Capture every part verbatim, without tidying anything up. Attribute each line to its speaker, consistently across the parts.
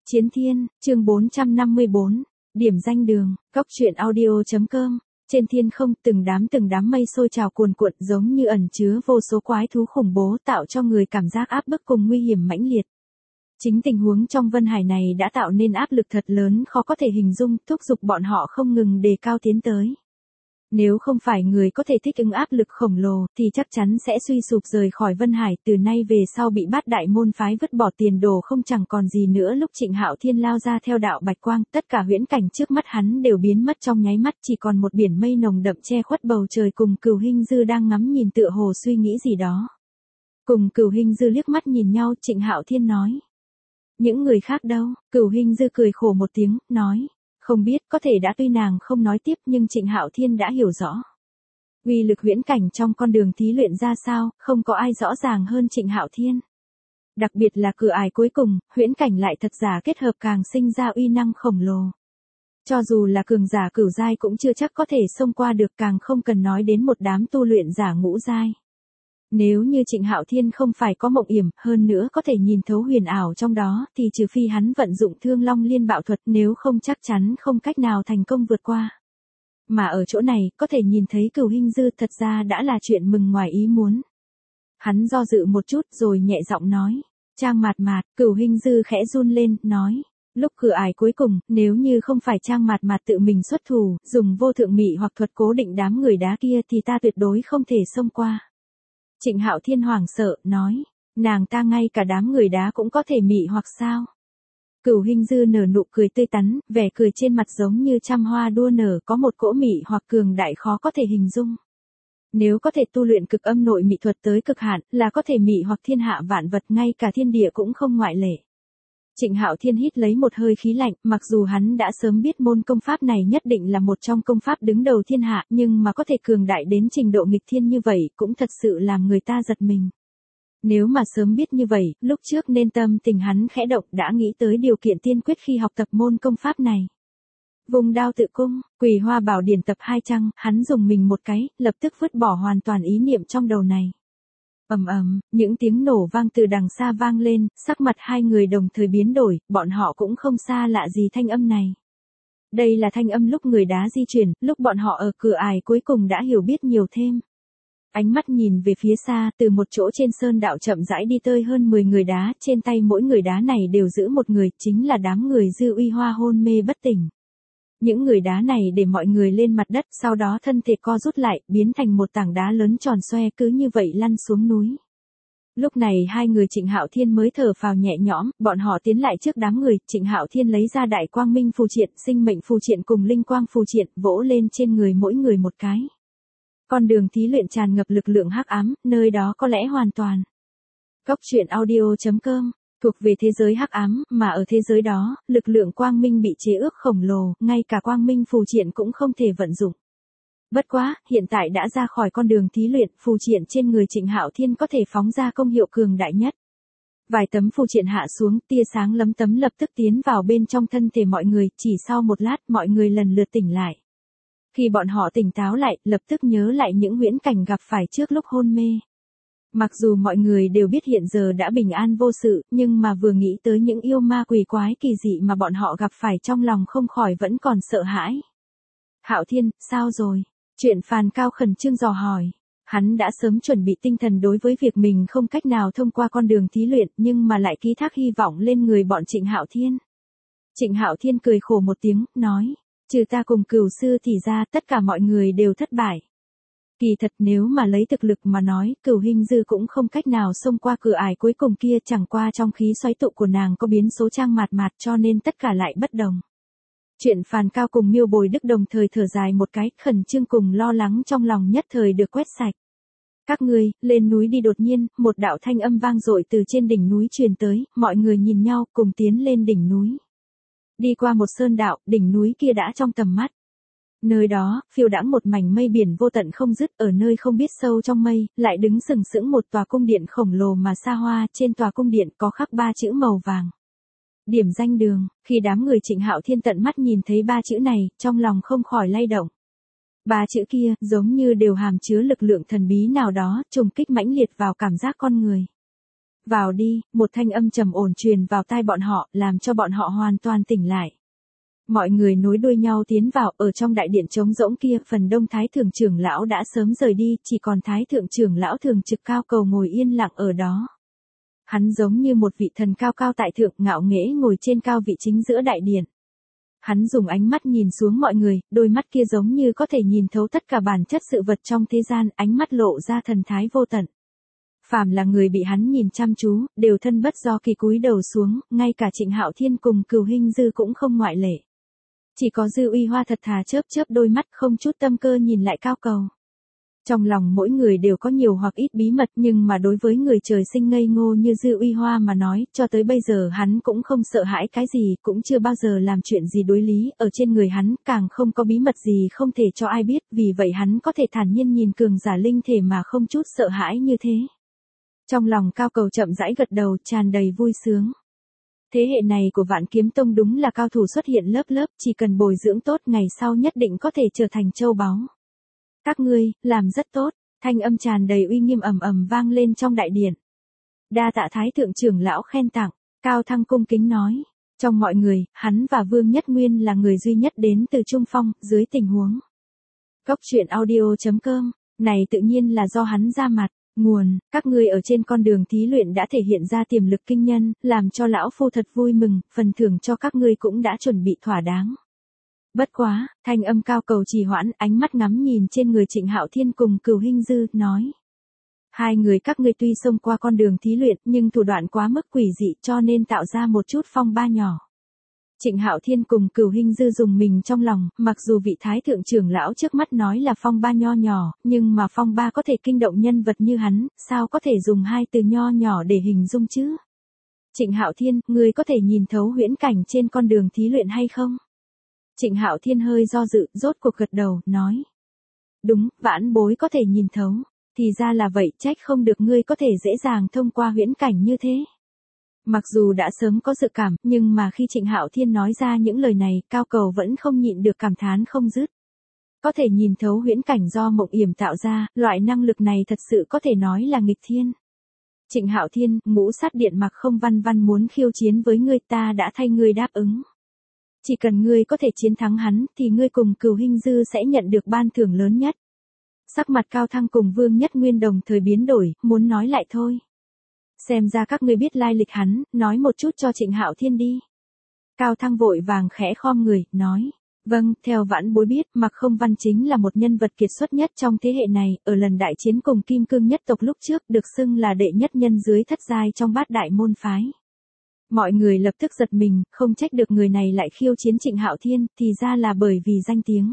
Speaker 1: Chiến Thiên, chương bốn trăm năm mươi bốn, điểm danh đường, cốc truyện audio chấm com. Trên thiên không, từng đám từng đám mây sôi trào cuồn cuộn giống như ẩn chứa vô số quái thú khủng bố tạo cho người cảm giác áp bức cùng nguy hiểm mãnh liệt. Chính tình huống trong Vân Hải này đã tạo nên áp lực thật lớn khó có thể hình dung, thúc giục bọn họ không ngừng đề cao tiến tới. Nếu không phải người có thể thích ứng áp lực khổng lồ, thì chắc chắn sẽ suy sụp rời khỏi Vân Hải, từ nay về sau bị bát đại môn phái vứt bỏ tiền đồ không chẳng còn gì nữa. Lúc Trịnh Hạo Thiên lao ra theo đạo bạch quang, tất cả huyễn cảnh trước mắt hắn đều biến mất trong nháy mắt, chỉ còn một biển mây nồng đậm che khuất bầu trời cùng Cửu Hinh Dư đang ngắm nhìn tựa hồ suy nghĩ gì đó. Cùng Cửu Hinh Dư liếc mắt nhìn nhau, Trịnh Hạo Thiên nói: "Những người khác đâu?" Cửu Hinh Dư cười khổ một tiếng, nói: "Không biết." Có thể đã, tuy nàng không nói tiếp nhưng Trịnh Hạo Thiên đã hiểu rõ. Uy lực huyễn cảnh trong con đường thí luyện ra sao, không có ai rõ ràng hơn Trịnh Hạo Thiên. Đặc biệt là cửa ải cuối cùng, huyễn cảnh lại thật giả kết hợp càng sinh ra uy năng khổng lồ. Cho dù là cường giả cửu giai cũng chưa chắc có thể xông qua được, càng không cần nói đến một đám tu luyện giả ngũ giai. Nếu như Trịnh Hạo Thiên không phải có mộng yểm, hơn nữa có thể nhìn thấu huyền ảo trong đó, thì trừ phi hắn vận dụng Thương Long Liên Bạo thuật, nếu không chắc chắn không cách nào thành công vượt qua. Mà ở chỗ này, có thể nhìn thấy Cửu Hinh Dư thật ra đã là chuyện mừng ngoài ý muốn. Hắn do dự một chút rồi nhẹ giọng nói: "Trang Mạt Mạt." Cửu Hinh Dư khẽ run lên, nói: "Lúc cửa ải cuối cùng, nếu như không phải Trang Mạt Mạt tự mình xuất thủ, dùng vô thượng mị hoặc thuật cố định đám người đá kia thì ta tuyệt đối không thể xông qua." Trịnh Hạo Thiên hoảng sợ, nói: "Nàng ta ngay cả đám người đá cũng có thể mị hoặc sao?" Cửu Hinh Dư nở nụ cười tươi tắn, vẻ cười trên mặt giống như trăm hoa đua nở, có một cỗ mị hoặc cường đại khó có thể hình dung. Nếu có thể tu luyện cực âm nội mị thuật tới cực hạn, là có thể mị hoặc thiên hạ vạn vật, ngay cả thiên địa cũng không ngoại lệ. Trịnh Hạo Thiên hít lấy một hơi khí lạnh, mặc dù hắn đã sớm biết môn công pháp này nhất định là một trong công pháp đứng đầu thiên hạ, nhưng mà có thể cường đại đến trình độ nghịch thiên như vậy, cũng thật sự làm người ta giật mình. Nếu mà sớm biết như vậy, lúc trước nên tâm tình hắn khẽ động, đã nghĩ tới điều kiện tiên quyết khi học tập môn công pháp này. Vùng đao tự cung, Quỳ Hoa Bảo Điển tập hai trang, hắn dùng mình một cái, lập tức vứt bỏ hoàn toàn ý niệm trong đầu này. Ầm ầm, những tiếng nổ vang từ đằng xa vang lên, sắc mặt hai người đồng thời biến đổi, bọn họ cũng không xa lạ gì thanh âm này. Đây là thanh âm lúc người đá di chuyển, lúc bọn họ ở cửa ải cuối cùng đã hiểu biết nhiều thêm. Ánh mắt nhìn về phía xa, từ một chỗ trên sơn đạo chậm rãi đi tới hơn mười người đá, trên tay mỗi người đá này đều giữ một người, chính là đám người Dư Uy Hoa hôn mê bất tỉnh. Những người đá này để mọi người lên mặt đất, sau đó thân thể co rút lại, biến thành một tảng đá lớn tròn xoe, cứ như vậy lăn xuống núi. Lúc này hai người Trịnh Hạo Thiên mới thở phào nhẹ nhõm, bọn họ tiến lại trước đám người, Trịnh Hạo Thiên lấy ra Đại Quang Minh phù triện, Sinh mệnh phù triện cùng Linh Quang phù triện, vỗ lên trên người mỗi người một cái. Con đường thí luyện tràn ngập lực lượng hắc ám, nơi đó có lẽ hoàn toàn. Cốc truyện audio chấm com thuộc về thế giới hắc ám, mà ở thế giới đó, lực lượng quang minh bị chế ước khổng lồ, ngay cả quang minh phù triện cũng không thể vận dụng. Bất quá, hiện tại đã ra khỏi con đường thí luyện, phù triện trên người Trịnh Hạo Thiên có thể phóng ra công hiệu cường đại nhất. Vài tấm phù triện hạ xuống, tia sáng lấm tấm lập tức tiến vào bên trong thân thể mọi người, chỉ sau một lát mọi người lần lượt tỉnh lại. Khi bọn họ tỉnh táo lại, lập tức nhớ lại những huyễn cảnh gặp phải trước lúc hôn mê. Mặc dù mọi người đều biết hiện giờ đã bình an vô sự, nhưng mà vừa nghĩ tới những yêu ma quỷ quái kỳ dị mà bọn họ gặp phải, trong lòng không khỏi vẫn còn sợ hãi. "Hạo Thiên, sao rồi?" Chuyện Phàn Cao khẩn trương dò hỏi. Hắn đã sớm chuẩn bị tinh thần đối với việc mình không cách nào thông qua con đường thí luyện, nhưng mà lại ký thác hy vọng lên người bọn Trịnh Hạo Thiên. Trịnh Hạo Thiên cười khổ một tiếng, nói: "Trừ ta cùng Cửu sư thì ra, tất cả mọi người đều thất bại." Kỳ thật nếu mà lấy thực lực mà nói, Cửu Hinh Dư cũng không cách nào xông qua cửa ải cuối cùng kia, chẳng qua trong khí xoáy tụ của nàng có biến số Trang Mạt Mạt, cho nên tất cả lại bất đồng. Chuyện Phàn Cao cùng Miêu Bồi Đức đồng thời thở dài một cái, khẩn trương cùng lo lắng trong lòng nhất thời được quét sạch. "Các ngươi, lên núi đi." Đột nhiên, một đạo thanh âm vang dội từ trên đỉnh núi truyền tới, mọi người nhìn nhau, cùng tiến lên đỉnh núi. Đi qua một sơn đạo, đỉnh núi kia đã trong tầm mắt. Nơi đó, phiêu đãng một mảnh mây biển vô tận không dứt, ở nơi không biết sâu trong mây, lại đứng sừng sững một tòa cung điện khổng lồ mà xa hoa, trên tòa cung điện có khắc ba chữ màu vàng: Điểm danh đường. Khi đám người Trịnh Hạo Thiên tận mắt nhìn thấy ba chữ này, trong lòng không khỏi lay động. Ba chữ kia, giống như đều hàm chứa lực lượng thần bí nào đó, trùng kích mãnh liệt vào cảm giác con người. Vào đi, một thanh âm trầm ổn truyền vào tai bọn họ, làm cho bọn họ hoàn toàn tỉnh lại. Mọi người nối đuôi nhau tiến vào, ở trong đại điện trống rỗng kia, phần đông thái thượng trưởng lão đã sớm rời đi, chỉ còn thái thượng trưởng lão thường trực Cao Cầu ngồi yên lặng ở đó. Hắn giống như một vị thần cao cao tại thượng, ngạo nghễ ngồi trên cao vị chính giữa đại điện. Hắn dùng ánh mắt nhìn xuống mọi người, đôi mắt kia giống như có thể nhìn thấu tất cả bản chất sự vật trong thế gian, ánh mắt lộ ra thần thái vô tận. Phàm là người bị hắn nhìn chăm chú, đều thân bất do kỳ cúi đầu xuống, ngay cả Trịnh Hạo Thiên cùng Cửu Hinh Dư cũng không ngoại lệ. Chỉ có Dư Uy Hoa thật thà chớp chớp đôi mắt, không chút tâm cơ nhìn lại Cao Cầu. Trong lòng mỗi người đều có nhiều hoặc ít bí mật, nhưng mà đối với người trời sinh ngây ngô như Dư Uy Hoa mà nói, cho tới bây giờ hắn cũng không sợ hãi cái gì, cũng chưa bao giờ làm chuyện gì đối lý, ở trên người hắn càng không có bí mật gì không thể cho ai biết, vì vậy hắn có thể thản nhiên nhìn cường giả linh thể mà không chút sợ hãi như thế. Trong lòng Cao Cầu chậm rãi gật đầu, tràn đầy vui sướng. Thế hệ này của Vạn Kiếm Tông đúng là cao thủ xuất hiện lớp lớp, chỉ cần bồi dưỡng tốt ngày sau nhất định có thể trở thành châu báu. Các ngươi, làm rất tốt, thanh âm tràn đầy uy nghiêm ầm ầm vang lên trong đại điện. Đa tạ thái thượng trưởng lão khen tặng, Cao Thăng cung kính nói. Trong mọi người, hắn và Vương Nhất Nguyên là người duy nhất đến từ Trung Phong, dưới tình huống. Góc truyện audio chấm com, này tự nhiên là do hắn ra mặt. Nguồn, các ngươi ở trên con đường thí luyện đã thể hiện ra tiềm lực kinh nhân, làm cho lão phu thật vui mừng, phần thưởng cho các ngươi cũng đã chuẩn bị thỏa đáng. Bất quá, thanh âm Cao Cầu trì hoãn, ánh mắt ngắm nhìn trên người Trịnh Hạo Thiên cùng Cửu Hinh Dư, nói. Hai người các ngươi tuy xông qua con đường thí luyện, nhưng thủ đoạn quá mức quỷ dị cho nên tạo ra một chút phong ba nhỏ. Trịnh Hạo Thiên cùng Cửu Hinh Dư dùng mình trong lòng, mặc dù vị thái thượng trưởng lão trước mắt nói là phong ba nho nhỏ, nhưng mà phong ba có thể kinh động nhân vật như hắn, sao có thể dùng hai từ nho nhỏ để hình dung chứ? Trịnh Hạo Thiên, ngươi có thể nhìn thấu huyễn cảnh trên con đường thí luyện hay không? Trịnh Hạo Thiên hơi do dự, rốt cuộc gật đầu, nói. Đúng, vãn bối có thể nhìn thấu, thì ra là vậy, trách không được ngươi có thể dễ dàng thông qua huyễn cảnh như thế. Mặc dù đã sớm có dự cảm, nhưng mà khi Trịnh Hạo Thiên nói ra những lời này, Cao Cầu vẫn không nhịn được cảm thán không dứt. Có thể nhìn thấu huyễn cảnh do Mộng Yểm tạo ra, loại năng lực này thật sự có thể nói là nghịch thiên. Trịnh Hạo Thiên, Ngũ Sát Điện Mặc Không Văn Văn muốn khiêu chiến với ngươi, ta đã thay ngươi đáp ứng. Chỉ cần ngươi có thể chiến thắng hắn, thì ngươi cùng Cửu Hinh Dư sẽ nhận được ban thưởng lớn nhất. Sắc mặt Cao Thăng cùng Vương Nhất Nguyên đồng thời biến đổi, muốn nói lại thôi. Xem ra các ngươi biết lai lịch hắn, nói một chút cho Trịnh Hạo Thiên đi. Cao Thăng vội vàng khẽ khom người, nói. Vâng, theo vãn bối biết, Mặc Không Văn chính là một nhân vật kiệt xuất nhất trong thế hệ này, ở lần đại chiến cùng Kim Cương nhất tộc lúc trước, được xưng là đệ nhất nhân dưới thất giai trong bát đại môn phái. Mọi người lập tức giật mình, không trách được người này lại khiêu chiến Trịnh Hạo Thiên, thì ra là bởi vì danh tiếng.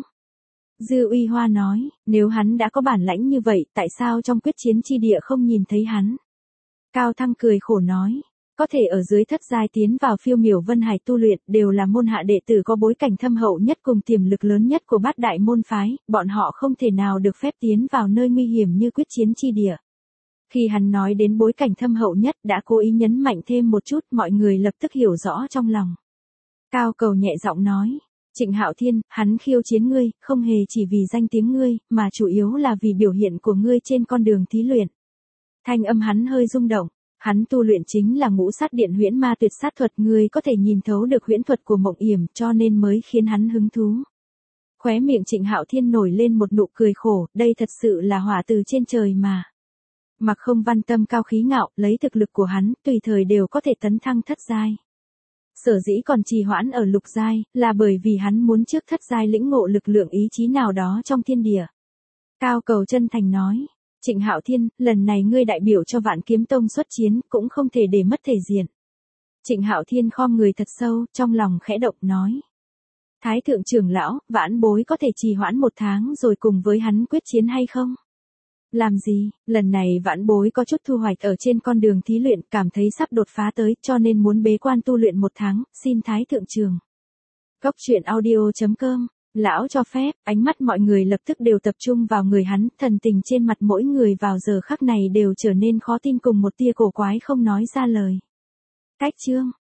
Speaker 1: Dư Uy Hoa nói, nếu hắn đã có bản lãnh như vậy, tại sao trong quyết chiến chi địa không nhìn thấy hắn? Cao Thăng cười khổ nói, có thể ở dưới thất giai tiến vào Phiêu Miểu Vân Hải tu luyện, đều là môn hạ đệ tử có bối cảnh thâm hậu nhất cùng tiềm lực lớn nhất của bát đại môn phái, bọn họ không thể nào được phép tiến vào nơi nguy hiểm như quyết chiến chi địa. Khi hắn nói đến bối cảnh thâm hậu nhất, đã cố ý nhấn mạnh thêm một chút, mọi người lập tức hiểu rõ trong lòng. Cao Cầu nhẹ giọng nói, Trịnh Hạo Thiên, hắn khiêu chiến ngươi, không hề chỉ vì danh tiếng ngươi, mà chủ yếu là vì biểu hiện của ngươi trên con đường thí luyện. Thanh âm hắn hơi rung động, hắn tu luyện chính là Ngũ Sát Điện huyễn ma tuyệt sát thuật, ngươi có thể nhìn thấu được huyễn thuật của Mộng Yểm, cho nên mới khiến hắn hứng thú. Khóe miệng Trịnh Hạo Thiên nổi lên một nụ cười khổ, đây thật sự là hỏa từ trên trời mà. Mặc Không Văn tâm cao khí ngạo, lấy thực lực của hắn, tùy thời đều có thể tấn thăng thất giai. Sở dĩ còn trì hoãn ở lục giai, là bởi vì hắn muốn trước thất giai lĩnh ngộ lực lượng ý chí nào đó trong thiên địa. Cao Cầu chân thành nói, Trịnh Hạo Thiên, lần này ngươi đại biểu cho Vạn Kiếm Tông xuất chiến, cũng không thể để mất thể diện. Trịnh Hạo Thiên khom người thật sâu, trong lòng khẽ động nói. Thái thượng trưởng lão, vãn bối có thể trì hoãn một tháng rồi cùng với hắn quyết chiến hay không? Làm gì, lần này vãn bối có chút thu hoạch ở trên con đường thí luyện, cảm thấy sắp đột phá tới, cho nên muốn bế quan tu luyện một tháng, xin Thái thượng trưởng. Góc truyện audio chấm com, lão cho phép, ánh mắt mọi người lập tức đều tập trung vào người hắn, thần tình trên mặt mỗi người vào giờ khắc này đều trở nên khó tin cùng một tia cổ quái không nói ra lời. Cách chương.